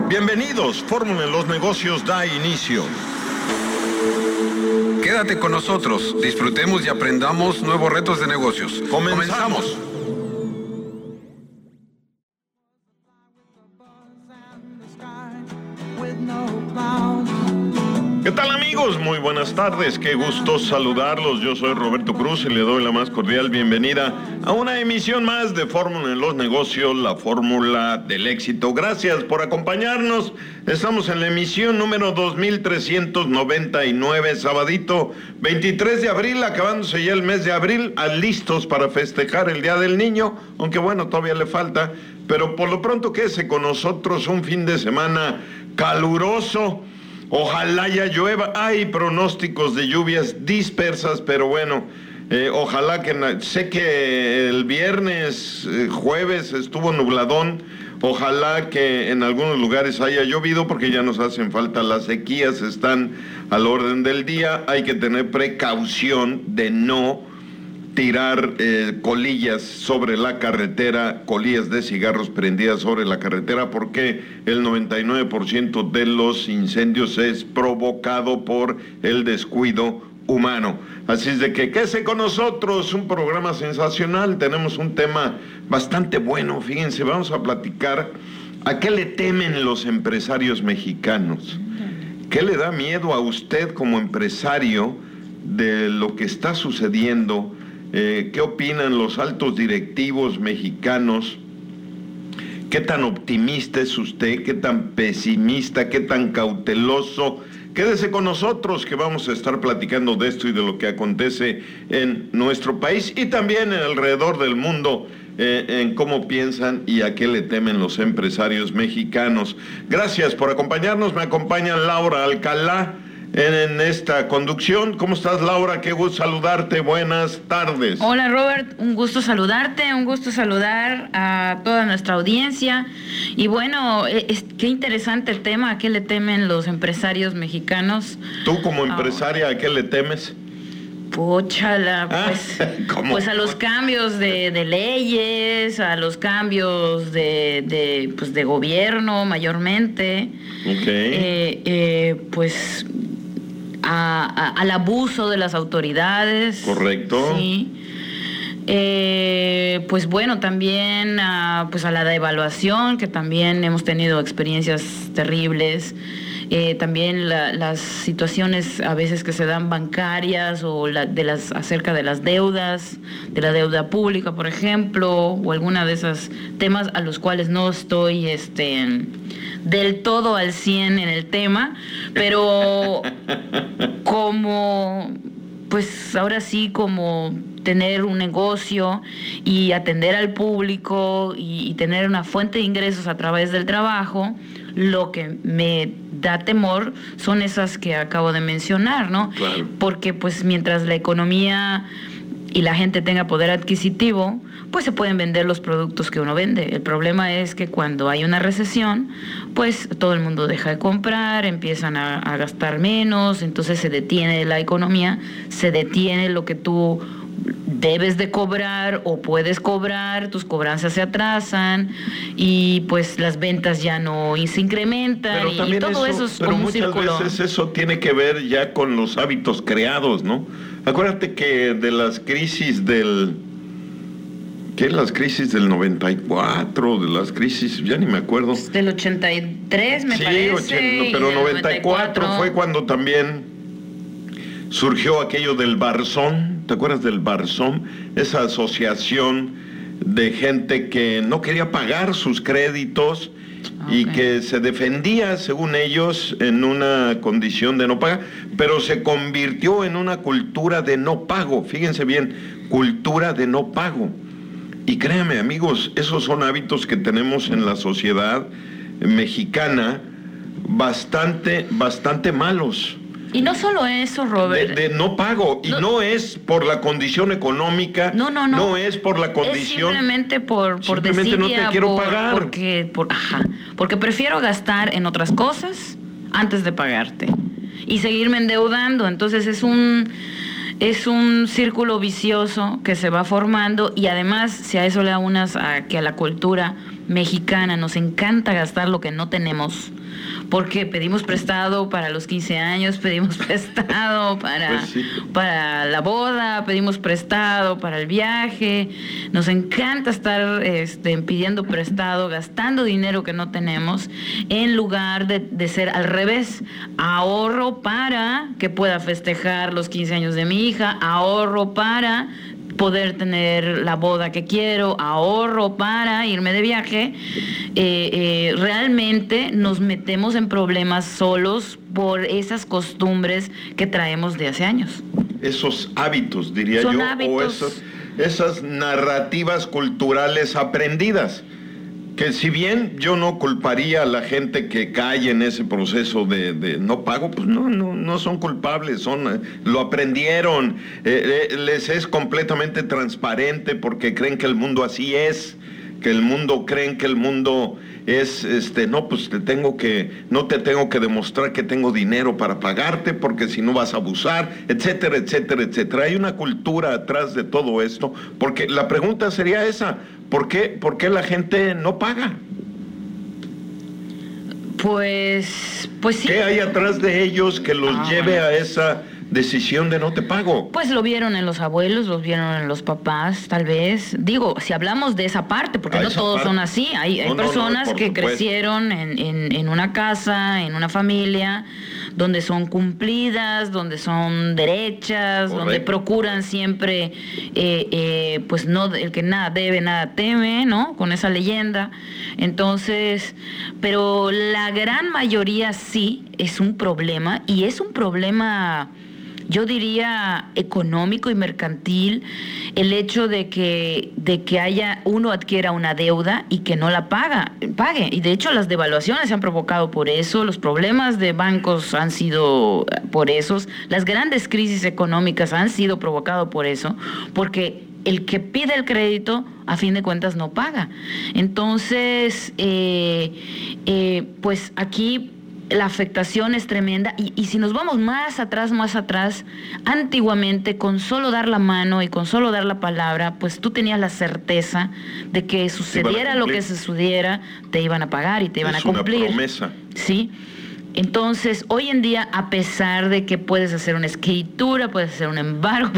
Bienvenidos, Fórmula en los Negocios da inicio. Quédate con nosotros, disfrutemos y aprendamos nuevos retos de negocios. ¡Comenzamos! ¿Qué tal, amigos? Muy buenas tardes, qué gusto saludarlos. Yo soy Roberto Cruz y le doy la más cordial bienvenida a una emisión más de Fórmula en los Negocios, la fórmula del éxito. Gracias por acompañarnos. Estamos en la emisión número 2399, sabadito 23 de abril, acabándose ya el mes de abril, listos para festejar el Día del Niño, aunque bueno, todavía le falta, pero por lo pronto quédese con nosotros un fin de semana caluroso. Ojalá ya llueva. Hay pronósticos de lluvias dispersas, pero bueno, ojalá que... Sé que el viernes, jueves estuvo nubladón. Ojalá que en algunos lugares haya llovido porque ya nos hacen falta. Las sequías están al orden del día. Hay que tener precaución de no tirar colillas sobre la carretera, colillas de cigarros prendidas sobre la carretera, porque el 99% de los incendios es provocado por el descuido humano. Así es de que quédese con nosotros, un programa sensacional. Tenemos un tema bastante bueno, fíjense, vamos a platicar a qué le temen los empresarios mexicanos. ¿Qué le da miedo a usted como empresario de lo que está sucediendo? ¿Qué opinan los altos directivos mexicanos? ¿Qué tan optimista es usted? ¿Qué tan pesimista? ¿Qué tan cauteloso? Quédese con nosotros que vamos a estar platicando de esto y de lo que acontece en nuestro país y también alrededor del mundo, en cómo piensan y a qué le temen los empresarios mexicanos. Gracias por acompañarnos. Me acompaña Laura Alcalá en esta conducción. ¿Cómo estás, Laura? Qué gusto saludarte. Buenas tardes. Hola, Robert. Un gusto saludarte, un gusto saludar a toda nuestra audiencia. Y bueno, qué interesante el tema. ¿A qué le temen los empresarios mexicanos? Tú como empresaria, ¿a qué le temes? Póchala, pues a los cambios de leyes, a los cambios de gobierno mayormente. Okay. Pues al abuso de las autoridades. Correcto. Sí. Pues bueno, también pues a la devaluación, que también hemos tenido experiencias terribles. También las situaciones a veces que se dan bancarias o acerca de las deudas, de la deuda pública, por ejemplo, o alguna de esos temas a los cuales no estoy del todo al 100 en el tema, pero como, pues ahora sí, como tener un negocio y atender al público y tener una fuente de ingresos a través del trabajo, lo que me da temor son esas que acabo de mencionar, ¿no? Claro. Porque pues mientras la economía y la gente tenga poder adquisitivo, pues se pueden vender los productos que uno vende. El problema es que cuando hay una recesión, pues todo el mundo deja de comprar, empiezan a gastar menos, entonces se detiene la economía, se detiene lo que tú debes de cobrar o puedes cobrar, tus cobranzas se atrasan y pues las ventas ya no se incrementan. Pero y todo eso es como un círculo. Pero muchas veces eso tiene que ver ya con los hábitos creados, ¿no? Acuérdate que de las crisis las crisis del 94, de las crisis, ya ni me acuerdo. Del 83 me parece. Sí, pero 94 fue cuando también surgió aquello del Barzón. ¿Te acuerdas del Barzón? Esa asociación de gente que no quería pagar sus créditos y que se defendía, según ellos, en una condición de no pagar, pero se convirtió en una cultura de no pago. Fíjense bien, cultura de no pago. Y créanme, amigos, esos son hábitos que tenemos en la sociedad mexicana bastante malos. Y no solo eso, Robert. De no pago. Y no es por la condición económica. No. No es por la condición. Es simplemente por simplemente no te quiero pagar. Porque prefiero gastar en otras cosas antes de pagarte. Y seguirme endeudando. Entonces es un círculo vicioso que se va formando. Y además, si a eso le aunas a que a la cultura mexicana nos encanta gastar lo que no tenemos, porque pedimos prestado para los 15 años, pedimos prestado para la boda, pedimos prestado para el viaje. Nos encanta estar pidiendo prestado, gastando dinero que no tenemos, en lugar de ser al revés. Ahorro para que pueda festejar los 15 años de mi hija, ahorro para poder tener la boda que quiero, ahorro para irme de viaje. Realmente nos metemos en problemas solos por esas costumbres que traemos de hace años. Esos hábitos, diría yo, hábitos. O esas narrativas culturales aprendidas, que si bien yo no culparía a la gente que cae en ese proceso de no pago, pues no son culpables, lo aprendieron, les es completamente transparente porque creen que el mundo así es, creen que el mundo es, no, pues no te tengo que demostrar que tengo dinero para pagarte porque si no vas a abusar, etcétera, etcétera, etcétera. Hay una cultura atrás de todo esto, porque la pregunta sería esa: ¿por qué la gente no paga? Pues sí. ¿Qué hay atrás de ellos que los lleve a esa decisión de no te pago? Pues lo vieron en los abuelos, los vieron en los papás, tal vez. Digo, si hablamos de esa parte, porque no todos son así. Hay personas que crecieron en una casa, en una familia, donde son cumplidas, donde son derechas, correcto, donde procuran siempre, pues no, el que nada debe, nada teme, ¿no? Con esa leyenda. Entonces, pero la gran mayoría sí es un problema, y es un problema, yo diría, económico y mercantil, el hecho de que uno adquiera una deuda y que no la pague. Y de hecho las devaluaciones se han provocado por eso, los problemas de bancos han sido por eso, las grandes crisis económicas han sido provocadas por eso, porque el que pide el crédito, a fin de cuentas, no paga. Entonces, pues aquí la afectación es tremenda, y si nos vamos más atrás, antiguamente, con solo dar la mano y con solo dar la palabra, pues tú tenías la certeza de que sucediera lo que sucediera, te iban a pagar y te iban a cumplir. Es una promesa. Sí. Entonces, hoy en día, a pesar de que puedes hacer una escritura, puedes hacer un embargo,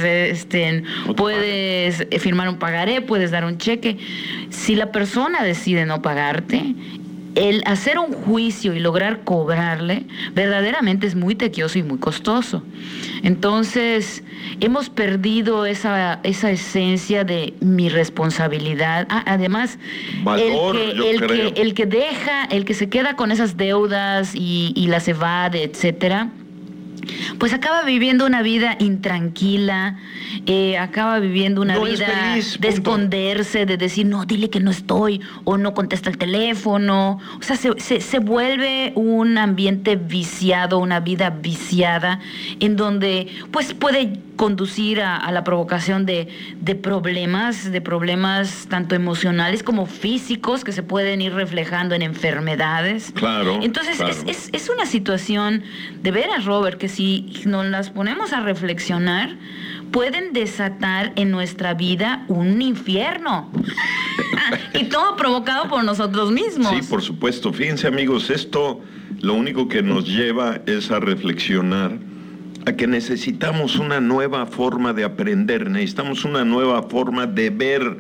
puedes firmar un pagaré, puedes dar un cheque, si la persona decide no pagarte, el hacer un juicio y lograr cobrarle verdaderamente es muy tequioso y muy costoso. Entonces, hemos perdido esa esencia de mi responsabilidad. Además, valor, el que se queda con esas deudas y las evade, etcétera, pues acaba viviendo una vida intranquila, acaba viviendo una vida feliz, de esconderse, de decir, no, dile que no estoy, o no contesta el teléfono. O sea, se vuelve un ambiente viciado, una vida viciada, en donde pues puede conducir a la provocación de problemas tanto emocionales como físicos, que se pueden ir reflejando en enfermedades. Claro. Entonces, claro, es una situación, de veras, Robert, que si nos las ponemos a reflexionar, pueden desatar en nuestra vida un infierno. Y todo provocado por nosotros mismos. Sí, por supuesto. Fíjense, amigos, esto lo único que nos lleva es a reflexionar, a que necesitamos una nueva forma de aprender, necesitamos una nueva forma de ver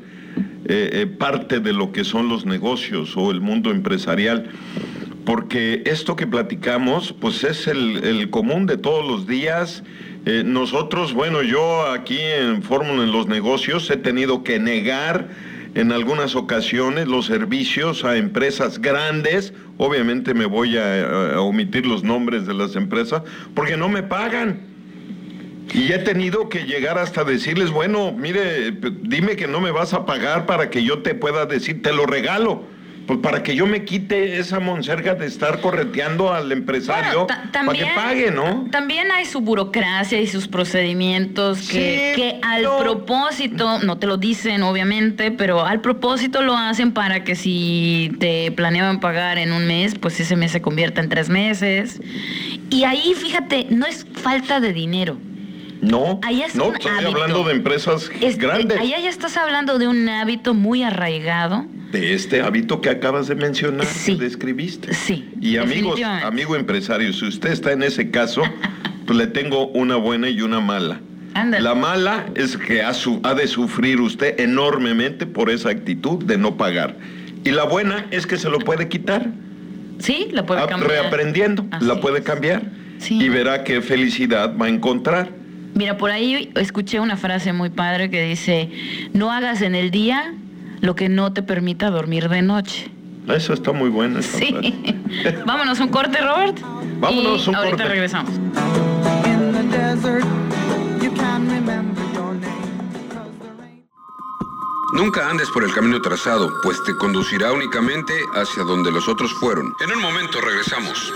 parte de lo que son los negocios o el mundo empresarial, porque esto que platicamos pues es el común de todos los días. Nosotros, bueno, yo aquí en Fórmula en los Negocios he tenido que negar en algunas ocasiones los servicios a empresas grandes. Obviamente me voy a omitir los nombres de las empresas porque no me pagan. Y he tenido que llegar hasta decirles, bueno, mire, dime que no me vas a pagar para que yo te pueda decir, te lo regalo. Pues para que yo me quite esa monserga de estar correteando al empresario, bueno, para que pague, ¿no? También hay su burocracia y sus procedimientos que al propósito, no te lo dicen obviamente, pero al propósito lo hacen para que si te planeaban pagar en un mes, pues ese mes se convierta en 3 meses. Y ahí, fíjate, no es falta de dinero. No, estoy hablando de empresas grandes. Allá ya estás hablando de un hábito muy arraigado. de este hábito que acabas de mencionar, sí, que describiste. Sí. Y amigos, amigo empresario, si usted está en ese caso, pues le tengo una buena y una mala. Ándale. La mala es que ha de sufrir usted enormemente por esa actitud de no pagar. Y la buena es que se lo puede quitar. Sí, la puede cambiar. Reaprendiendo, así la puede cambiar. Sí. Y verá qué felicidad va a encontrar. Mira, por ahí escuché una frase muy padre que dice: no hagas en el día lo que no te permita dormir de noche. Eso está muy bueno. Sí. Vámonos un corte, Robert. Vámonos un corte. Ahorita regresamos. Nunca andes por el camino trazado, pues te conducirá únicamente hacia donde los otros fueron. En un momento regresamos.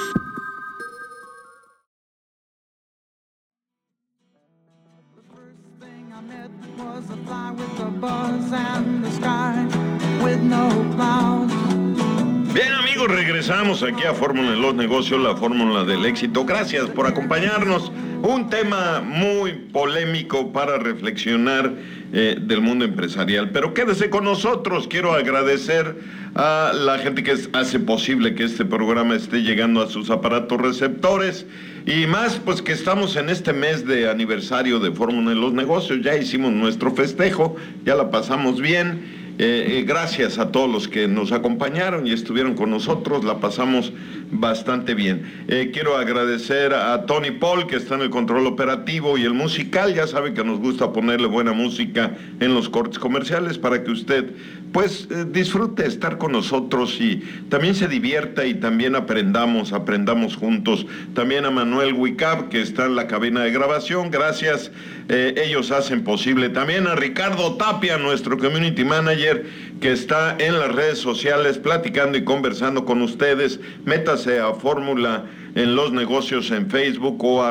Bien, amigos, regresamos aquí a Fórmula de los Negocios, la fórmula del éxito. Gracias por acompañarnos. Un tema muy polémico para reflexionar del mundo empresarial. Pero quédese con nosotros. Quiero agradecer a la gente que hace posible que este programa esté llegando a sus aparatos receptores. Y más, pues que estamos en este mes de aniversario de Fórmula de los Negocios. Ya hicimos nuestro festejo, ya la pasamos bien. Gracias a todos los que nos acompañaron y estuvieron con nosotros, la pasamos bastante bien. Quiero agradecer a Tony Paul, que está en el control operativo y el musical. Ya sabe que nos gusta ponerle buena música en los cortes comerciales para que usted pues disfrute estar con nosotros y también se divierta y también aprendamos juntos. También a Manuel Wicab, que está en la cabina de grabación, gracias, ellos hacen posible. También a Ricardo Tapia, nuestro community manager, que está en las redes sociales platicando y conversando con ustedes. Métase a Fórmula en los Negocios en Facebook o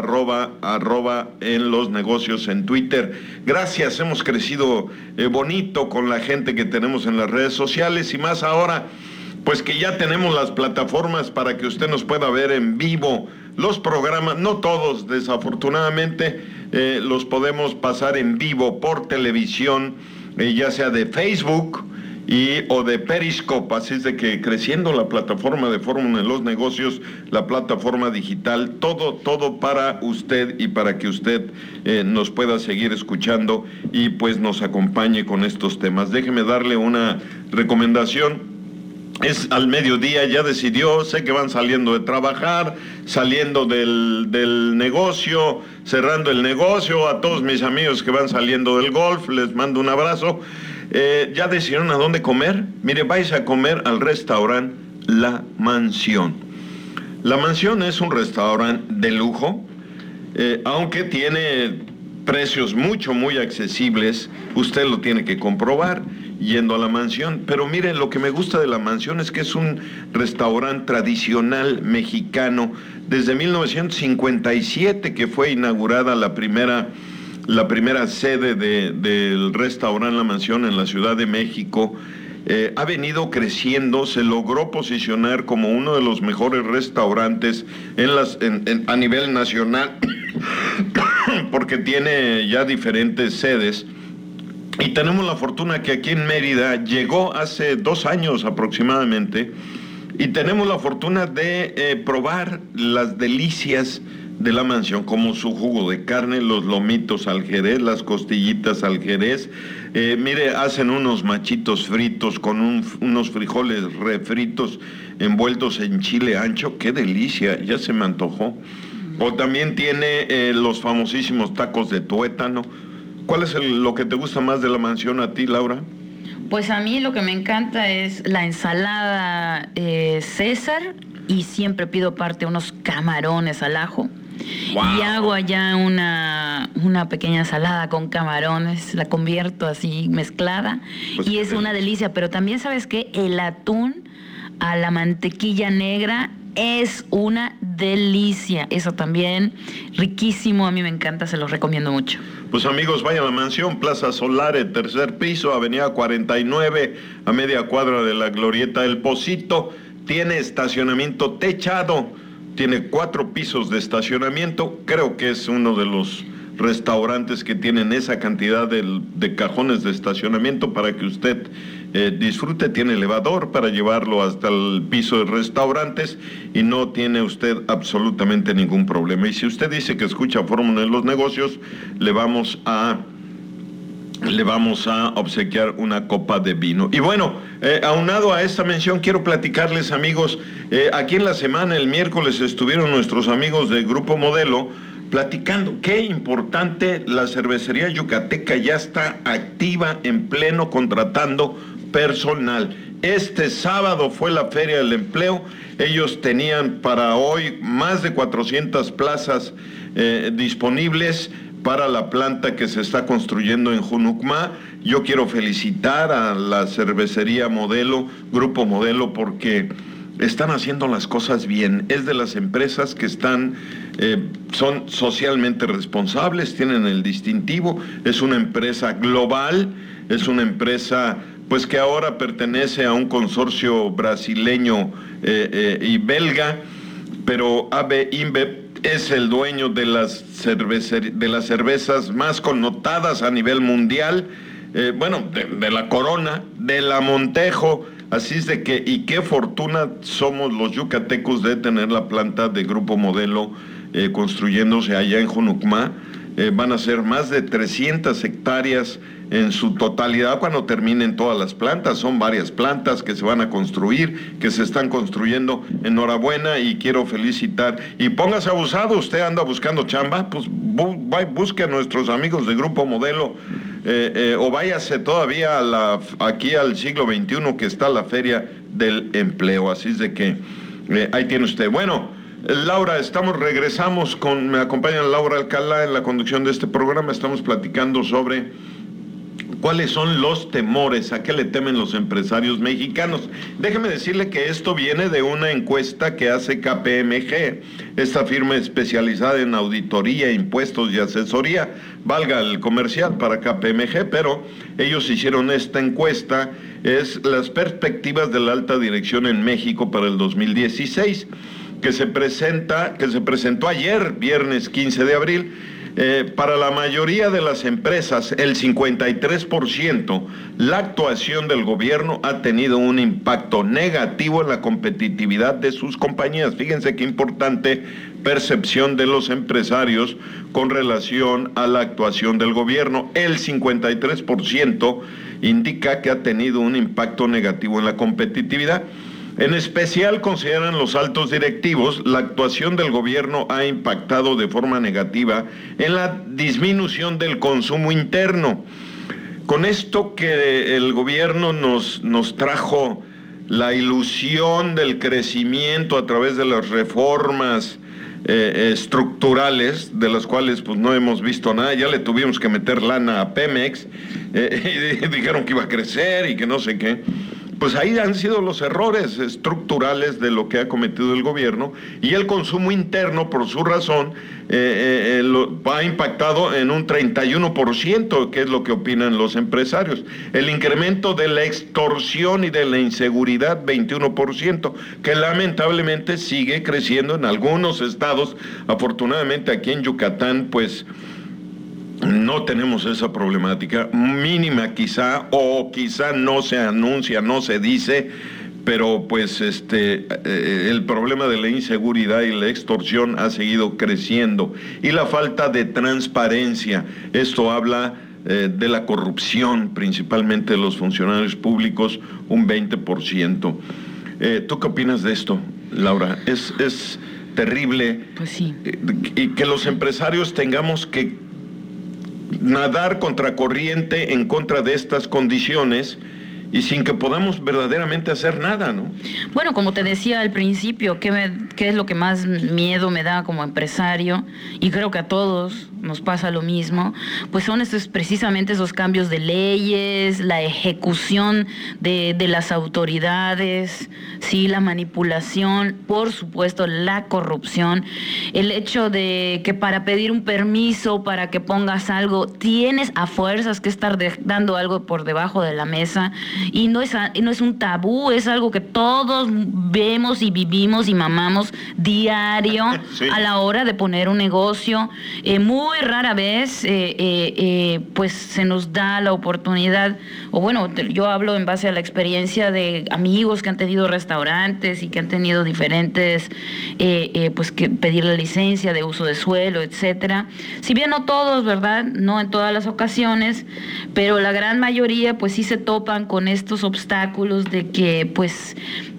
arroba en los Negocios en Twitter. Gracias, hemos crecido bonito con la gente que tenemos en las redes sociales y más ahora, pues que ya tenemos las plataformas para que usted nos pueda ver en vivo. Los programas, no todos desafortunadamente, los podemos pasar en vivo por televisión, ya sea de Facebook o de Periscope, así es de que creciendo la plataforma de Fórmula en los Negocios, la plataforma digital, todo para usted y para que usted nos pueda seguir escuchando y pues nos acompañe con estos temas. Déjeme darle una recomendación. Es al mediodía, ya decidió, sé que van saliendo de trabajar, saliendo del negocio, cerrando el negocio. A todos mis amigos que van saliendo del golf, les mando un abrazo. ¿Ya decidieron a dónde comer? Mire, vais a comer al restaurante La Mansión. La Mansión es un restaurante de lujo, aunque tiene precios muy accesibles. Usted lo tiene que comprobar yendo a La Mansión. Pero mire, lo que me gusta de La Mansión es que es un restaurante tradicional mexicano. Desde 1957 que fue inaugurada la primera sede del restaurante La Mansión en la Ciudad de México. Ha venido creciendo, se logró posicionar como uno de los mejores restaurantes a nivel nacional, porque tiene ya diferentes sedes. Y tenemos la fortuna que aquí en Mérida llegó hace 2 años aproximadamente, y tenemos la fortuna de probar las delicias de La Mansión, como su jugo de carne, los lomitos al jerez, las costillitas al jerez. Mire, hacen unos machitos fritos con unos frijoles refritos envueltos en chile ancho. ¡Qué delicia! Ya se me antojó. O también tiene los famosísimos tacos de tuétano. ¿Cuál es lo que te gusta más de La Mansión a ti, Laura? Pues a mí lo que me encanta es la ensalada César, y siempre pido aparte unos camarones al ajo. Wow. Y hago allá una pequeña ensalada con camarones, la convierto así mezclada, pues y es una delicia. Pero también, ¿sabes qué? El atún a la mantequilla negra es una delicia. Eso también, riquísimo, a mí me encanta, se los recomiendo mucho. Pues amigos, vayan a La Mansión, Plaza Solare, 3er piso, avenida 49, a media cuadra de la Glorieta del Pocito. Tiene estacionamiento techado, tiene 4 pisos de estacionamiento. Creo que es uno de los restaurantes que tienen esa cantidad de cajones de estacionamiento para que usted disfrute, tiene elevador para llevarlo hasta el piso de restaurantes y no tiene usted absolutamente ningún problema. Y si usted dice que escucha Fórmula en los Negocios, le vamos a obsequiar una copa de vino. Y bueno, aunado a esta mención, quiero platicarles, amigos, aquí en la semana, el miércoles, estuvieron nuestros amigos del Grupo Modelo platicando qué importante, la cervecería yucateca ya está activa, en pleno, contratando personal. Este sábado fue la Feria del Empleo. Ellos tenían para hoy más de 400 plazas disponibles para la planta que se está construyendo en Junucmá. Yo quiero felicitar a la cervecería Modelo, Grupo Modelo, porque están haciendo las cosas bien. Es de las empresas que son socialmente responsables, tienen el distintivo, es una empresa global, es una empresa pues que ahora pertenece a un consorcio brasileño y belga, pero AB InBev es el dueño de las cervezas más connotadas a nivel mundial, de la Corona, de la Montejo. Así es de que, y qué fortuna somos los yucatecos de tener la planta de Grupo Modelo construyéndose allá en Junucmá. Van a ser más de 300 hectáreas en su totalidad cuando terminen todas las plantas. Son varias plantas que se van a construir, que se están construyendo. Enhorabuena y quiero felicitar. Y póngase abusado, usted anda buscando chamba, pues busque a nuestros amigos de Grupo Modelo, o váyase todavía aquí al siglo XXI, que está la Feria del Empleo. Así es de que ahí tiene usted. Bueno, Laura, regresamos me acompaña Laura Alcalá en la conducción de este programa. Estamos platicando sobre cuáles son los temores, a qué le temen los empresarios mexicanos. Déjeme decirle que esto viene de una encuesta que hace KPMG, esta firma especializada en auditoría, impuestos y asesoría, valga el comercial para KPMG, pero ellos hicieron esta encuesta, es las perspectivas de la alta dirección en México para el 2016, que se presentó ayer, viernes 15 de abril, para la mayoría de las empresas, el 53%, la actuación del gobierno ha tenido un impacto negativo en la competitividad de sus compañías. Fíjense qué importante percepción de los empresarios con relación a la actuación del gobierno. El 53% indica que ha tenido un impacto negativo en la competitividad. En especial, consideran los altos directivos, la actuación del gobierno ha impactado de forma negativa en la disminución del consumo interno. Con esto que el gobierno nos trajo la ilusión del crecimiento a través de las reformas estructurales, de las cuales pues no hemos visto nada. Ya le tuvimos que meter lana a Pemex, y dijeron que iba a crecer y que no sé qué. Pues ahí han sido los errores estructurales de lo que ha cometido el gobierno, y el consumo interno, por su razón, ha impactado en un 31%, que es lo que opinan los empresarios. El incremento de la extorsión y de la inseguridad, 21%, que lamentablemente sigue creciendo en algunos estados. Afortunadamente aquí en Yucatán, pues no tenemos esa problemática, mínima quizá, o quizá no se anuncia, no se dice, pero pues el problema de la inseguridad y la extorsión ha seguido creciendo, y la falta de transparencia. Esto habla de la corrupción, principalmente de los funcionarios públicos, un 20%. ¿Tú qué opinas de esto, Laura? Es terrible. Pues sí. Y que los empresarios tengamos que nadar contracorriente en contra de estas condiciones y sin que podamos verdaderamente hacer nada, ¿no? Bueno, como te decía al principio, ¿qué es lo que más miedo me da como empresario? Y creo que a todos nos pasa lo mismo, pues son precisamente esos cambios de leyes, la ejecución de las autoridades, sí, la manipulación, por supuesto la corrupción, el hecho de que para pedir un permiso, para que pongas algo, tienes a fuerzas que estar dando algo por debajo de la mesa, y no es un tabú, es algo que todos vemos y vivimos y mamamos diario. Sí. A la hora de poner un negocio. muy rara vez pues se nos da la oportunidad, o bueno, yo hablo en base a la experiencia de amigos que han tenido restaurantes y que han tenido diferentes, pues que pedir la licencia de uso de suelo, etcétera. Si bien no todos, ¿verdad? No en todas las ocasiones, pero la gran mayoría pues sí se topan con estos obstáculos de que pues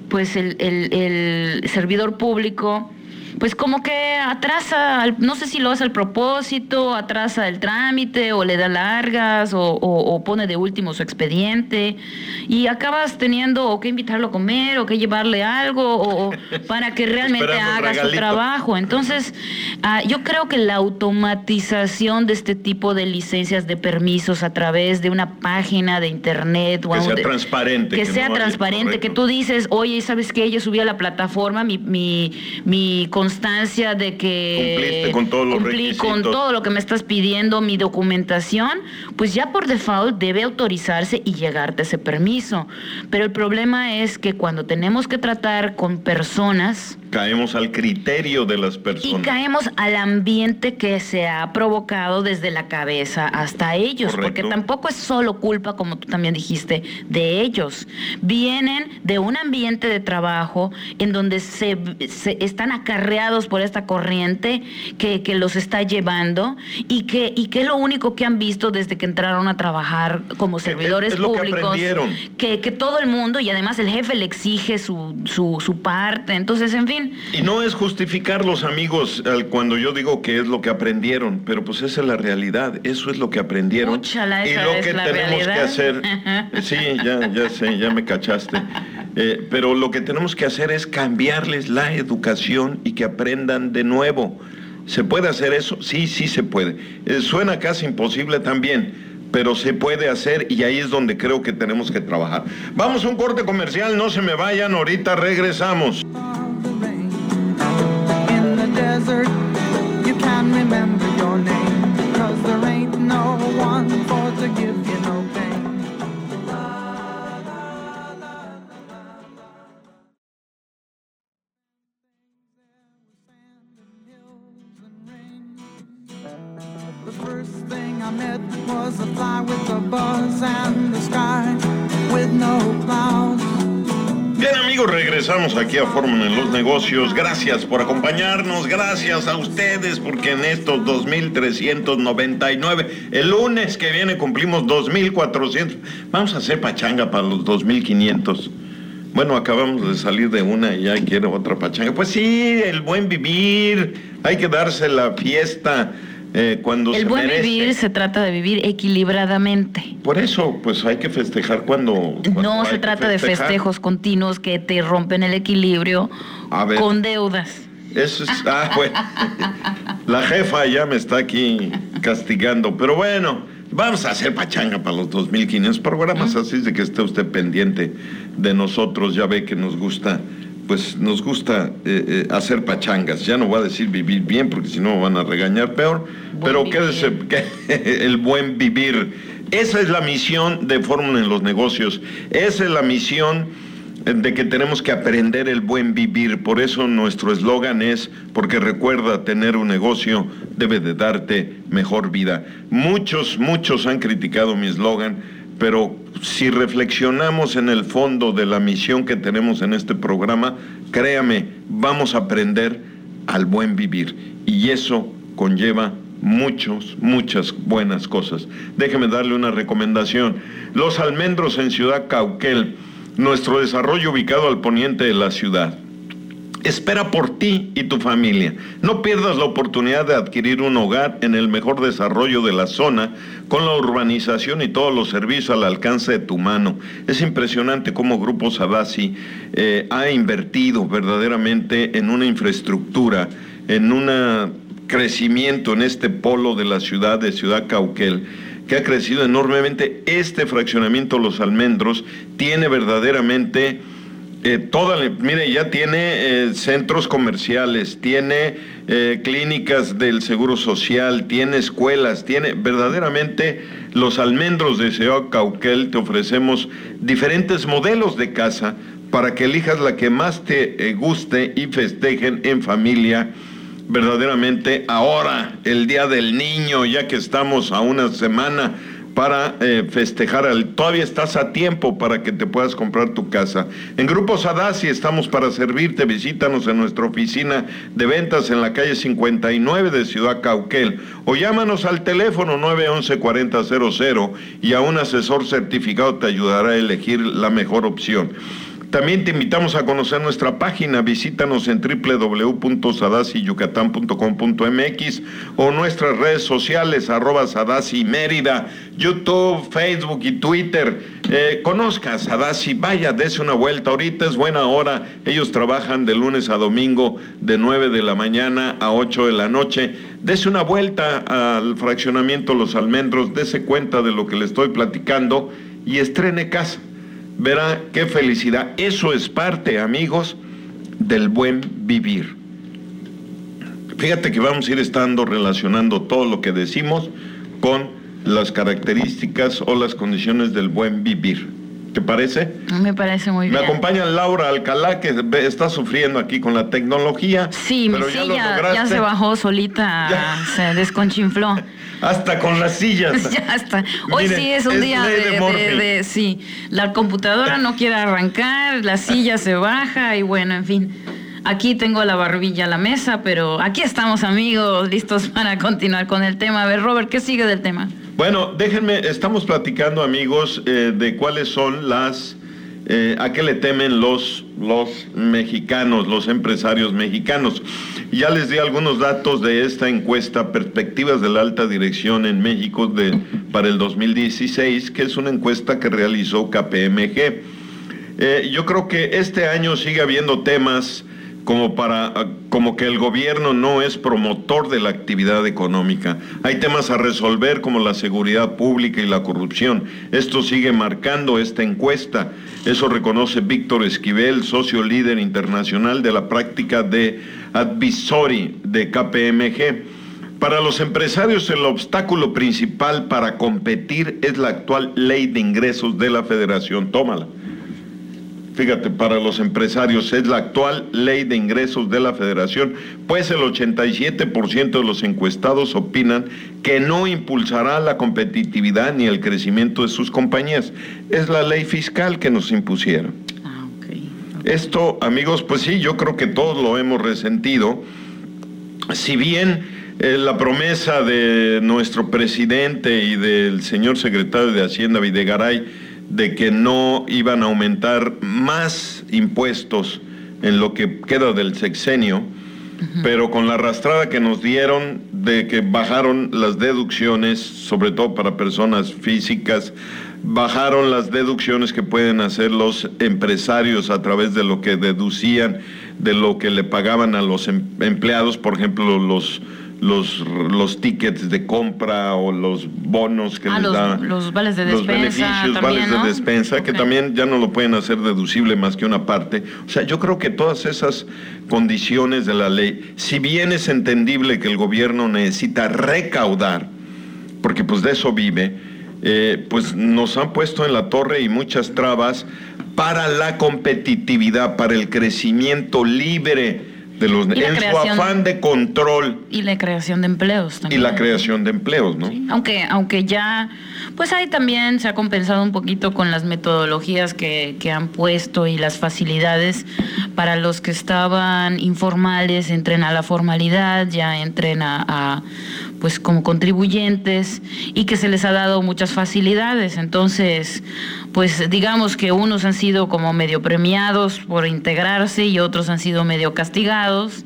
el servidor público pues como que atrasa, no sé si lo hace al propósito, atrasa el trámite o le da largas o pone de último su expediente y acabas teniendo o que invitarlo a comer o que llevarle algo o para que realmente haga su trabajo. Entonces, yo creo que la automatización de este tipo de licencias de permisos a través de una página de internet que sea transparente, que sea transparente, que tú dices, oye, ¿sabes qué? Yo subí a la plataforma mi constancia de que cumplí con todo lo que me estás pidiendo, mi documentación, pues ya por default debe autorizarse y llegarte ese permiso. Pero el problema es que cuando tenemos que tratar con personas, caemos al criterio de las personas. Y caemos al ambiente que se ha provocado desde la cabeza hasta ellos. Correcto. Porque tampoco es solo culpa, como tú también dijiste, de ellos. Vienen de un ambiente de trabajo en donde se están acarreados por esta corriente que los está llevando y que lo único que han visto desde que entraron a trabajar como servidores públicos, que todo el mundo, y además el jefe le exige su parte. Entonces, en fin. Y no es justificar los amigos cuando yo digo que es lo que aprendieron, pero pues esa es la realidad, eso es lo que aprendieron. Úchala, y lo que tenemos realidad. Que hacer, sí, ya sé, ya me cachaste, pero lo que tenemos que hacer es cambiarles la educación y que aprendan de nuevo. ¿Se puede hacer eso? Sí, sí se puede. Suena casi imposible también, pero se puede hacer y ahí es donde creo que tenemos que trabajar. Vamos a un corte comercial, no se me vayan, ahorita regresamos. You can remember your name, 'cause there ain't no one for to give you no pain. The first thing I met was a fly with a buzz and the sky with no clouds. Bien, amigos, regresamos aquí a Fórmula en los Negocios. Gracias por acompañarnos, gracias a ustedes, porque en estos 2,399, el lunes que viene cumplimos 2,400. Vamos a hacer pachanga para los 2,500. Bueno, acabamos de salir de una y ya quiero otra pachanga. Pues sí, el buen vivir, hay que darse la fiesta. Cuando el buen vivir se trata de vivir equilibradamente. Por eso, pues hay que festejar cuando no se trata de festejos continuos que te rompen el equilibrio con deudas. Eso es, bueno, la jefa ya me está aquí castigando, pero bueno, vamos a hacer pachanga para los 2,500 programas, así es de que esté usted pendiente de nosotros, ya ve que nos gusta. Pues nos gusta hacer pachangas. Ya no voy a decir vivir bien, porque si no me van a regañar peor. Pero quédese, el buen vivir. Esa es la misión de Fórmula en los Negocios. Esa es la misión de que tenemos que aprender el buen vivir. Por eso nuestro eslogan es, porque recuerda, tener un negocio debe de darte mejor vida. Muchos han criticado mi eslogan, pero si reflexionamos en el fondo de la misión que tenemos en este programa, créame, vamos a aprender al buen vivir. Y eso conlleva muchas buenas cosas. Déjeme darle una recomendación. Los Almendros en Ciudad Cauquel, nuestro desarrollo ubicado al poniente de la ciudad. Espera por ti y tu familia. No pierdas la oportunidad de adquirir un hogar en el mejor desarrollo de la zona, con la urbanización y todos los servicios al alcance de tu mano. Es impresionante cómo Grupo Sadasi ha invertido verdaderamente en una infraestructura, en un crecimiento en este polo de la ciudad de Ciudad Cauquel, que ha crecido enormemente. Este fraccionamiento Los Almendros tiene verdaderamente... mire, ya tiene centros comerciales, tiene clínicas del Seguro Social, tiene escuelas, tiene verdaderamente Los Almendros de Ciudad Cauquel. Te ofrecemos diferentes modelos de casa para que elijas la que más te guste y festejen en familia verdaderamente ahora, el Día del Niño, ya que estamos a una semana para festejar. Todavía estás a tiempo para que te puedas comprar tu casa. En Grupo Sadasi estamos para servirte. Visítanos en nuestra oficina de ventas en la calle 59 de Ciudad Cauquel o llámanos al teléfono 911-4000 y a un asesor certificado te ayudará a elegir la mejor opción. También te invitamos a conocer nuestra página. Visítanos en www.sadasiyucatán.com.mx o nuestras redes sociales @SadasiMérida, YouTube, Facebook y Twitter. Conozca a Sadasi, vaya, dese una vuelta. Ahorita es buena hora. Ellos trabajan de lunes a domingo de 9 de la mañana a 8 de la noche. Dese una vuelta al fraccionamiento Los Almendros, dese cuenta de lo que le estoy platicando y estrene casa. Verá qué felicidad. Eso es parte, amigos, del buen vivir. Fíjate que vamos a ir estando relacionando todo lo que decimos con las características o las condiciones del buen vivir. ¿Te parece? Me parece muy bien. Me acompaña Laura Alcalá, que está sufriendo aquí con la tecnología. Sí, mi silla ya se bajó solita, se desconchinfló. Hasta con las sillas. Ya está. Hoy miren, sí es un día de sí. La computadora no quiere arrancar, la silla se baja y bueno, en fin. Aquí tengo la barbilla a la mesa, pero aquí estamos, amigos, listos para continuar con el tema. A ver, Robert, ¿qué sigue del tema? Bueno, déjenme, estamos platicando, amigos, de cuáles son las... a qué le temen los mexicanos, los empresarios mexicanos. Ya les di algunos datos de esta encuesta, Perspectivas de la Alta Dirección en México para el 2016, que es una encuesta que realizó KPMG. Yo creo que este año sigue habiendo temas como que el gobierno no es promotor de la actividad económica. Hay temas a resolver como la seguridad pública y la corrupción. Esto sigue marcando esta encuesta. Eso reconoce Víctor Esquivel, socio líder internacional de la práctica de Advisory de KPMG. Para los empresarios, el obstáculo principal para competir es la actual ley de ingresos de la Federación. Tómala. Fíjate, para los empresarios es la actual ley de ingresos de la Federación, pues el 87% de los encuestados opinan que no impulsará la competitividad ni el crecimiento de sus compañías. Es la ley fiscal que nos impusieron. Okay. Esto, amigos, pues sí, yo creo que todos lo hemos resentido. Si bien la promesa de nuestro presidente y del señor secretario de Hacienda, Videgaray, de que no iban a aumentar más impuestos en lo que queda del sexenio, pero con la arrastrada que nos dieron de que bajaron las deducciones, sobre todo para personas físicas, bajaron las deducciones que pueden hacer los empresarios a través de lo que deducían, de lo que le pagaban a los empleados, por ejemplo, los tickets de compra o los bonos que les daban, los vales de despensa, los beneficios, también, vales ¿no? de despensa, okay, que también ya no lo pueden hacer deducible más que una parte. O sea, yo creo que todas esas condiciones de la ley, si bien es entendible que el gobierno necesita recaudar, porque pues de eso vive, pues nos han puesto en la torre y muchas trabas para la competitividad, para el crecimiento libre de los, en su afán de control. Y la creación de empleos también. Y la creación de empleos, ¿no? Sí, aunque ya, pues ahí también se ha compensado un poquito con las metodologías que han puesto y las facilidades para los que estaban informales, entren a la formalidad, ya entren a pues como contribuyentes, y que se les ha dado muchas facilidades. Entonces, pues digamos que unos han sido como medio premiados por integrarse y otros han sido medio castigados.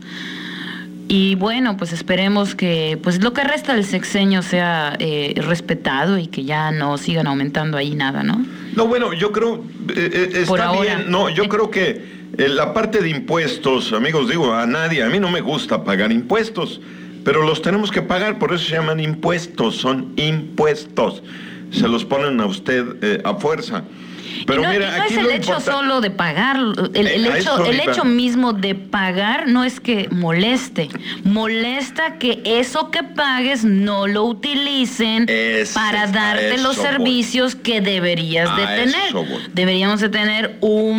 Y bueno, pues esperemos que pues lo que resta del sexenio sea respetado y que ya no sigan aumentando ahí nada, ¿no? No, bueno, yo creo está bien. No, yo creo que la parte de impuestos, amigos, digo, a mí no me gusta pagar impuestos, pero los tenemos que pagar, por eso se llaman impuestos, son impuestos. Se los ponen a usted a fuerza. Pero no, mira, no aquí es el hecho solo de pagar, el hecho mismo de pagar no es que molesta que eso que pagues no lo utilicen para darte los servicios que deberías de tener. Deberíamos de tener un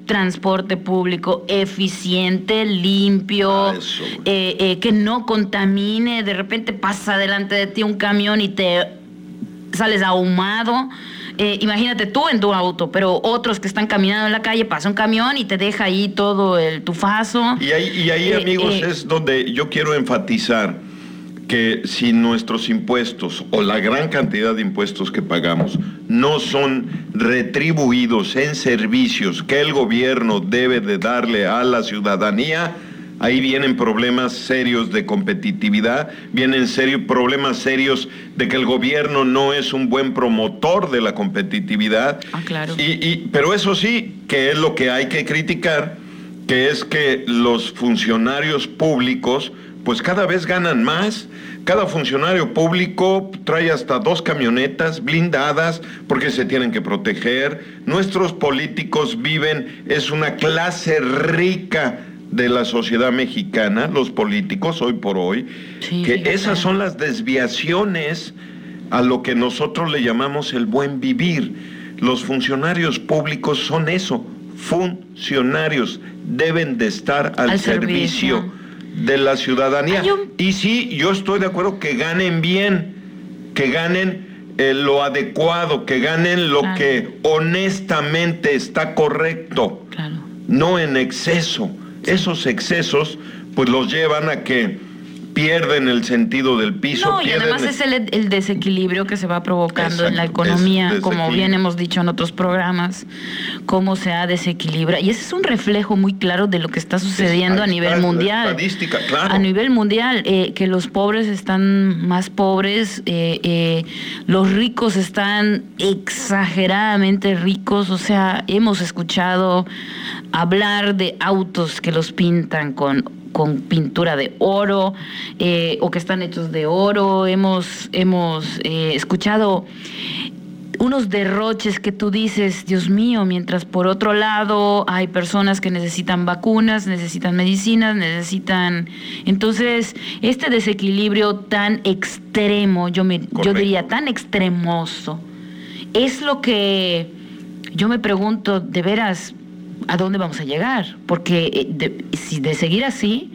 transporte público eficiente, limpio, que no contamine. De repente pasa delante de ti un camión y te sales ahumado. Imagínate tú en tu auto, pero otros que están caminando en la calle, pasa un camión y te deja ahí todo el tufazo. Y ahí amigos, es donde yo quiero enfatizar que si nuestros impuestos o la gran cantidad de impuestos que pagamos no son retribuidos en servicios que el gobierno debe de darle a la ciudadanía, ahí vienen problemas serios de competitividad, vienen problemas serios de que el gobierno no es un buen promotor de la competitividad. Claro. Pero eso sí, que es lo que hay que criticar, que es que los funcionarios públicos pues cada vez ganan más. Cada funcionario público trae hasta 2 camionetas blindadas porque se tienen que proteger. Nuestros políticos es una clase rica de la sociedad mexicana, los políticos hoy por hoy, sí, que esas son las desviaciones a lo que nosotros le llamamos el buen vivir. Los funcionarios públicos son eso, funcionarios, deben de estar al servicio de la ciudadanía. Y sí, yo estoy de acuerdo que ganen bien, que ganen lo adecuado, que ganen lo que honestamente está correcto, no en exceso. Esos excesos pues los llevan a que pierden el sentido del piso. No, y además es el desequilibrio que se va provocando en la economía, como bien hemos dicho en otros programas, cómo se ha desequilibrado. Y ese es un reflejo muy claro de lo que está sucediendo a nivel mundial. Estadística, claro. A nivel mundial, que los pobres están más pobres, los ricos están exageradamente ricos. O sea, hemos escuchado hablar de autos que los pintan con pintura de oro, o que están hechos de oro. Hemos escuchado unos derroches que tú dices, Dios mío, mientras por otro lado hay personas que necesitan vacunas, necesitan medicinas, Entonces, este desequilibrio tan extremo, yo diría tan extremoso, es lo que yo me pregunto, de veras, ¿a dónde vamos a llegar? Porque si de seguir así,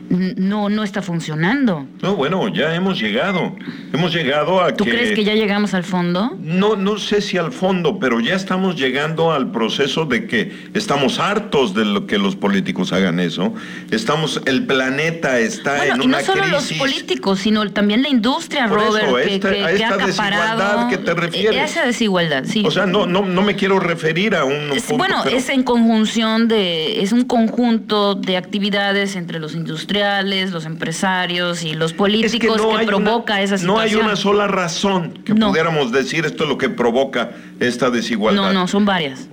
no está funcionando. No, bueno, ya hemos llegado. Hemos llegado a ¿Tú crees que ya llegamos al fondo? No sé si al fondo, pero ya estamos llegando al proceso de que estamos hartos de lo que los políticos hagan eso. El planeta está en una crisis. Y no solo los políticos, sino también la industria, por Robert, eso, que ha acaparado. Desigualdad que te refieres. Esa desigualdad, sí. O sea, no me quiero referir a un punto, bueno, es en conjunción es un conjunto de actividades entre los industriales, los empresarios y los políticos que provoca esa situación. No hay una sola razón que pudiéramos decir esto es lo que provoca esta desigualdad. No, son varias.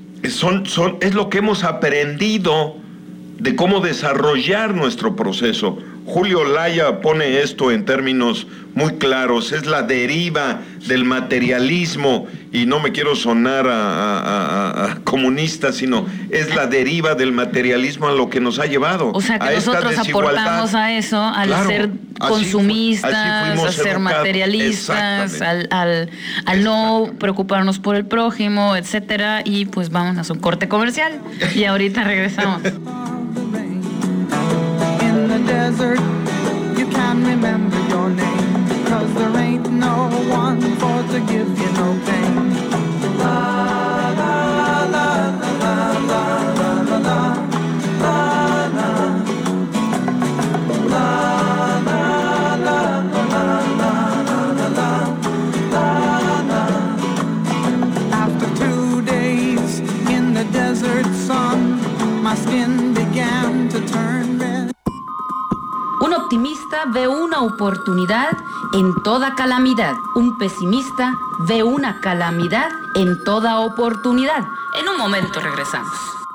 Es lo que hemos aprendido de cómo desarrollar nuestro proceso. Julio Laya pone esto en términos muy claros, es la deriva del materialismo, y no me quiero sonar a comunista, sino es la deriva del materialismo a lo que nos ha llevado. O sea, que nosotros aportamos a eso al ser consumistas, a ser materialistas, al no preocuparnos por el prójimo, etcétera, y pues vamos a un corte comercial y ahorita regresamos. Desert, you can remember your name, 'cause there ain't no one for to give you no pain. La la la la la la la la la la la la la la. After 2 days in the desert sun, my skin began to turn red. Un optimista ve una oportunidad en toda calamidad. Un pesimista ve una calamidad en toda oportunidad. En un momento regresamos.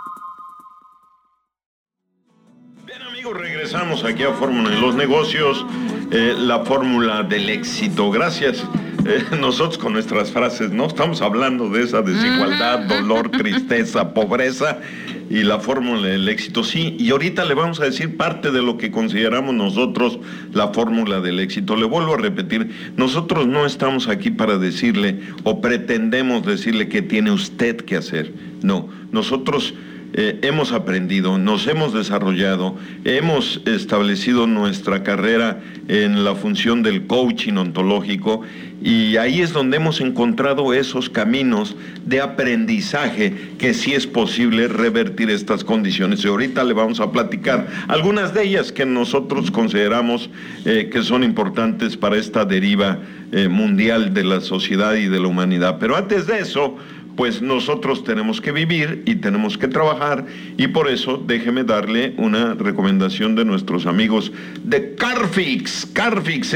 Bien, amigos, regresamos aquí a Fórmula de los Negocios, la fórmula del éxito. Gracias. Nosotros con nuestras frases, ¿no? Estamos hablando de esa desigualdad, dolor, tristeza, pobreza y la fórmula del éxito. Sí, y ahorita le vamos a decir parte de lo que consideramos nosotros la fórmula del éxito. Le vuelvo a repetir, nosotros no estamos aquí para decirle o pretendemos decirle qué tiene usted que hacer. No, nosotros hemos aprendido, nos hemos desarrollado, hemos establecido nuestra carrera en la función del coaching ontológico, y ahí es donde hemos encontrado esos caminos de aprendizaje que sí es posible revertir estas condiciones. Y ahorita le vamos a platicar algunas de ellas que nosotros consideramos que son importantes para esta deriva mundial de la sociedad y de la humanidad. Pero antes de eso, pues nosotros tenemos que vivir y tenemos que trabajar, y por eso déjeme darle una recomendación de nuestros amigos de Carfix. Carfix,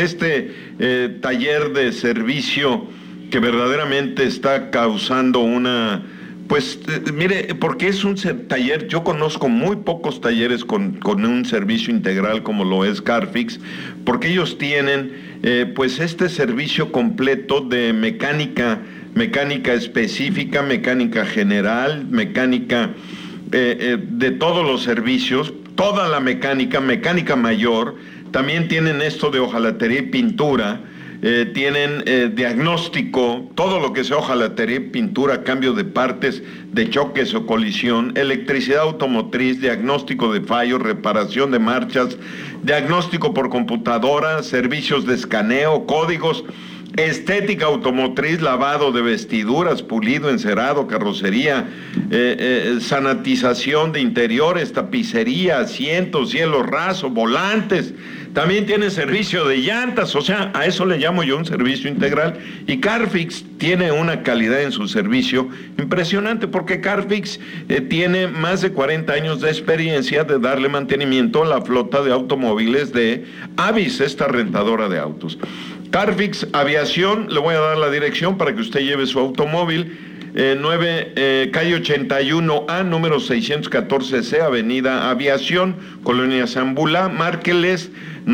taller de servicio que verdaderamente está causando una... Pues mire, porque es un taller, yo conozco muy pocos talleres con un servicio integral como lo es Carfix, porque ellos tienen pues este servicio completo de mecánica específica, mecánica general, mecánica de todos los servicios, toda la mecánica mayor. También tienen esto de hojalatería y pintura. Tienen diagnóstico, todo lo que sea hojalatería, pintura, cambio de partes de choques o colisión, electricidad automotriz, diagnóstico de fallos, reparación de marchas, diagnóstico por computadora, servicios de escaneo, códigos, estética automotriz, lavado de vestiduras, pulido, encerado, carrocería, sanitización de interiores, tapicería, asientos, cielo raso, volantes. También tiene servicio de llantas, o sea, a eso le llamo yo un servicio integral. Y Carfix tiene una calidad en su servicio impresionante, porque Carfix tiene más de 40 años de experiencia de darle mantenimiento a la flota de automóviles de Avis, esta rentadora de autos. Carfix Aviación, le voy a dar la dirección para que usted lleve su automóvil. Calle 81A, número 614C, Avenida Aviación, Colonia Zambulá. Márqueles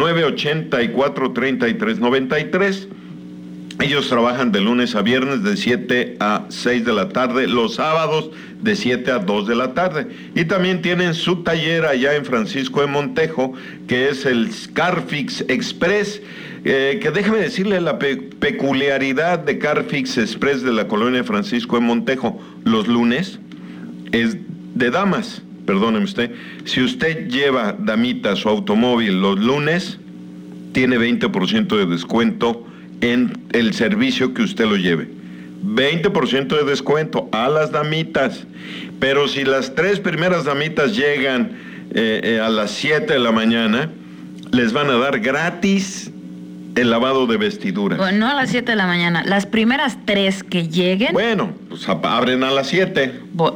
984-3393. Ellos trabajan de lunes a viernes de 7 a 6 de la tarde, los sábados de 7 a 2 de la tarde. Y también tienen su taller allá en Francisco de Montejo, que es el Carfix Express, que déjeme decirle la peculiaridad de Carfix Express de la colonia Francisco de Montejo. Los lunes es de damas, perdóneme usted. Si usted lleva damita su automóvil los lunes, tiene 20% de descuento en el servicio que usted lo lleve. 20% de descuento a las damitas. Pero si las 3 primeras damitas llegan a las 7 de la mañana, les van a dar gratis el lavado de vestiduras. Bueno, no a las 7 de la mañana. Las primeras 3 que lleguen... Bueno, pues abren a las 7.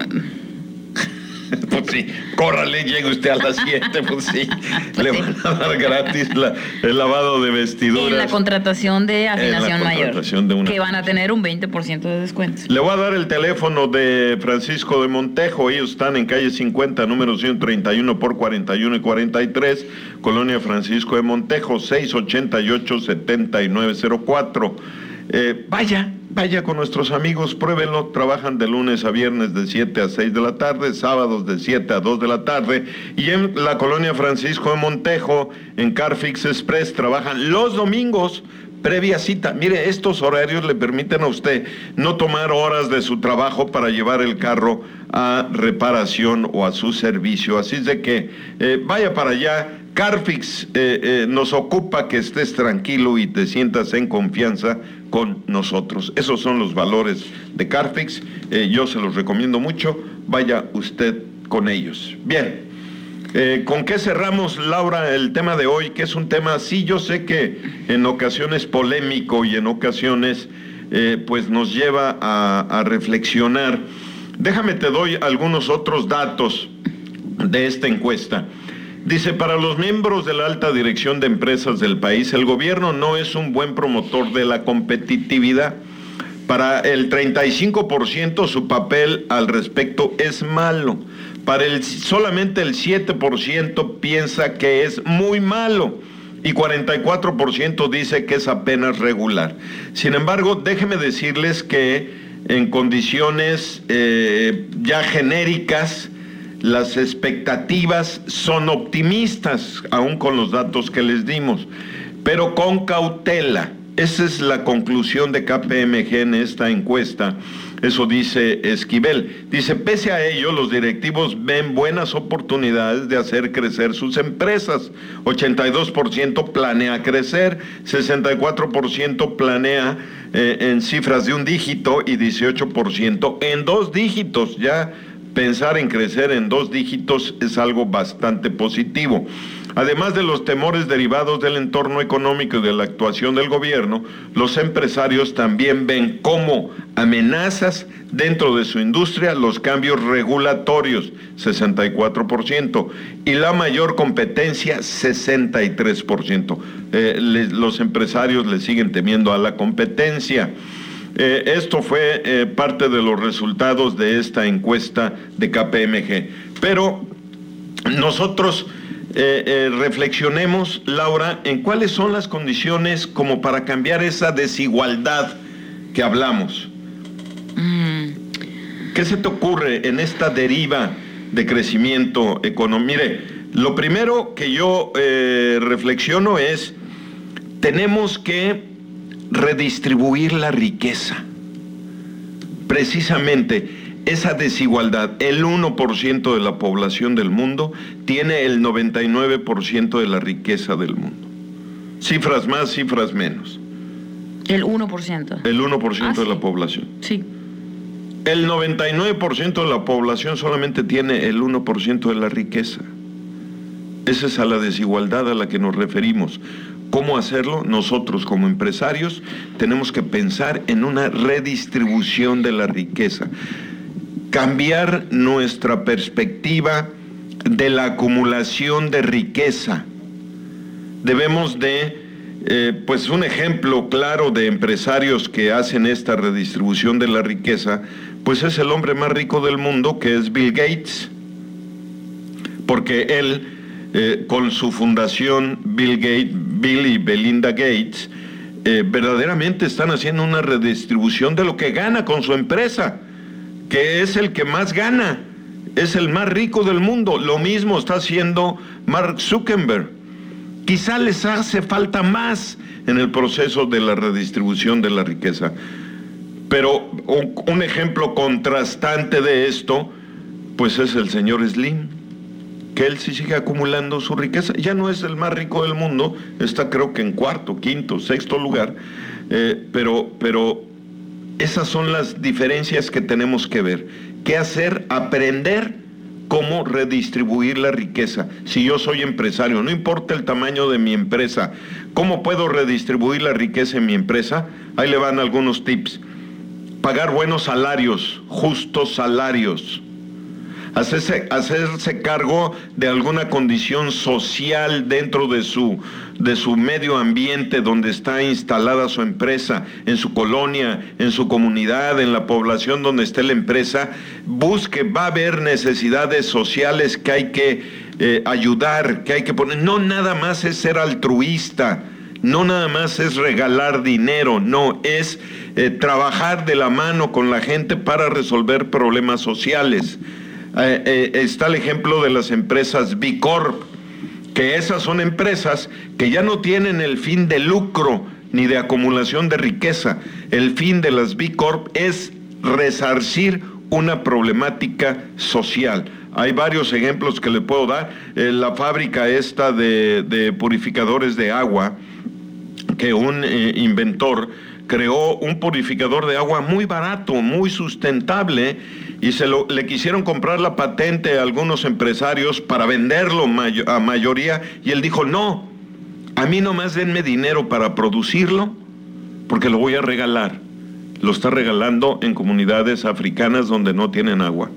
Pues sí, córrale, llegue usted a las 7, pues sí. Le van a dar gratis el lavado de vestiduras. En la contratación de afinación mayor, que van a tener un 20% de descuento. Le voy a dar el teléfono de Francisco de Montejo. Ellos están en calle 50, número 131 por 41 y 43, Colonia Francisco de Montejo, 688-7904. Vaya con nuestros amigos, pruébenlo. Trabajan de lunes a viernes de 7 a 6 de la tarde, sábados de 7 a 2 de la tarde. Y en la colonia Francisco de Montejo, en Carfix Express, trabajan los domingos, previa cita. Mire, estos horarios le permiten a usted no tomar horas de su trabajo para llevar el carro a reparación o a su servicio. Así es de que vaya para allá. Carfix nos ocupa que estés tranquilo y te sientas en confianza con nosotros. Esos son los valores de Carfix. Yo se los recomiendo mucho. Vaya usted con ellos. Bien, ¿con qué cerramos, Laura, el tema de hoy? Que es un tema, sí, yo sé que en ocasiones polémico y en ocasiones pues nos lleva a reflexionar. Déjame te doy algunos otros datos de esta encuesta. Dice, para los miembros de la alta dirección de empresas del país, el gobierno no es un buen promotor de la competitividad. Para el 35% su papel al respecto es malo. Para solamente el 7% piensa que es muy malo. Y 44% dice que es apenas regular. Sin embargo, déjenme decirles que en condiciones ya genéricas, las expectativas son optimistas, aún con los datos que les dimos, pero con cautela. Esa es la conclusión de KPMG en esta encuesta. Eso dice Esquivel. Dice, pese a ello, los directivos ven buenas oportunidades de hacer crecer sus empresas. 82% planea crecer, 64% planea en cifras de un dígito y 18% en 2 dígitos. Ya pensar en crecer en 2 dígitos es algo bastante positivo. Además de los temores derivados del entorno económico y de la actuación del gobierno, los empresarios también ven como amenazas dentro de su industria los cambios regulatorios, 64%, y la mayor competencia, 63%. Los empresarios le siguen temiendo a la competencia. Esto fue parte de los resultados de esta encuesta de KPMG. Pero nosotros reflexionemos, Laura, en cuáles son las condiciones como para cambiar esa desigualdad que hablamos. ¿Qué se te ocurre en esta deriva de crecimiento económico? Mire, lo primero que yo reflexiono es, tenemos que redistribuir la riqueza. Precisamente esa desigualdad, el 1% de la población del mundo tiene el 99% de la riqueza del mundo. Cifras más, cifras menos. El 1%. El 1% de sí. la población. Sí. El 99% de la población solamente tiene el 1% de la riqueza. Esa es a la desigualdad a la que nos referimos. ¿Cómo hacerlo? Nosotros como empresarios tenemos que pensar en una redistribución de la riqueza. Cambiar nuestra perspectiva de la acumulación de riqueza. Debemos de, pues un ejemplo claro de empresarios que hacen esta redistribución de la riqueza, pues es el hombre más rico del mundo, que es Bill Gates, porque él, con su fundación Bill y Belinda Gates, verdaderamente están haciendo una redistribución de lo que gana con su empresa, que es el que más gana, es el más rico del mundo. Lo mismo está haciendo Mark Zuckerberg. Quizá les hace falta más en el proceso de la redistribución de la riqueza. Pero un ejemplo contrastante de esto, pues es el señor Slim, que él sí sigue acumulando su riqueza. Ya no es el más rico del mundo, está creo que en 4., 5., 6. lugar, pero esas son las diferencias que tenemos que ver. ¿Qué hacer? Aprender cómo redistribuir la riqueza. Si yo soy empresario, no importa el tamaño de mi empresa, ¿cómo puedo redistribuir la riqueza en mi empresa? Ahí le van algunos tips. Pagar buenos salarios, justos salarios. Hacerse cargo de alguna condición social dentro de su medio ambiente donde está instalada su empresa, en su colonia, en su comunidad, en la población donde esté la empresa. Va a haber necesidades sociales que hay que ayudar, que hay que poner. No nada más es ser altruista, no nada más es regalar dinero, no, es trabajar de la mano con la gente para resolver problemas sociales. Está el ejemplo de las empresas B Corp, que esas son empresas que ya no tienen el fin de lucro ni de acumulación de riqueza. El fin de las B Corp es resarcir una problemática social. Hay varios ejemplos que le puedo dar. La fábrica esta de purificadores de agua, que un inventor creó un purificador de agua muy barato, muy sustentable, y le quisieron comprar la patente a algunos empresarios para venderlo a mayoría, y él dijo, no, a mí nomás denme dinero para producirlo, porque lo voy a regalar. Lo está regalando en comunidades africanas donde no tienen agua.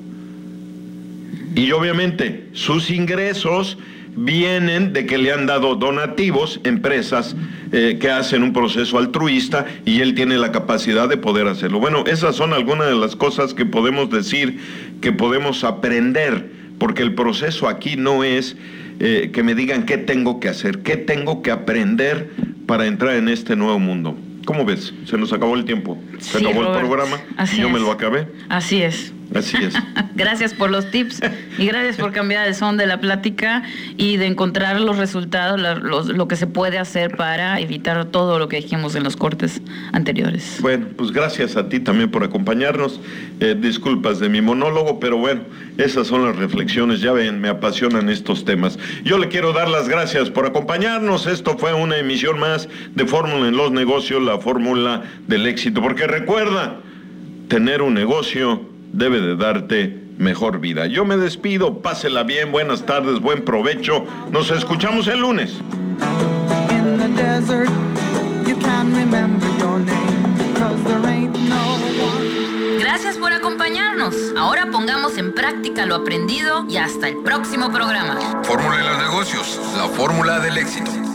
Y obviamente sus ingresos vienen de que le han dado donativos, empresas que hacen un proceso altruista, y él tiene la capacidad de poder hacerlo. Bueno, esas son algunas de las cosas que podemos decir, que podemos aprender, porque el proceso aquí no es que me digan qué tengo que hacer, qué tengo que aprender para entrar en este nuevo mundo. ¿Cómo ves? Se nos acabó el tiempo. Se acabó el programa y yo me lo acabé. Así es. Así es. Gracias por los tips y gracias por cambiar el son de la plática y de encontrar los resultados, lo que se puede hacer para evitar todo lo que dijimos en los cortes anteriores. Bueno, pues gracias a ti también por acompañarnos. Disculpas de mi monólogo, pero bueno, esas son las reflexiones. Ya ven, me apasionan estos temas. Yo le quiero dar las gracias por acompañarnos. Esto fue una emisión más de Fórmula en los Negocios, la fórmula del éxito. Porque recuerda, tener un negocio debe de darte mejor vida. Yo me despido, pásela bien, buenas tardes, buen provecho. Nos escuchamos el lunes. In the desert, you can remember your name, 'cause there ain't no one. Gracias por acompañarnos. Ahora pongamos en práctica lo aprendido y hasta el próximo programa. Fórmula en los negocios, la fórmula del éxito.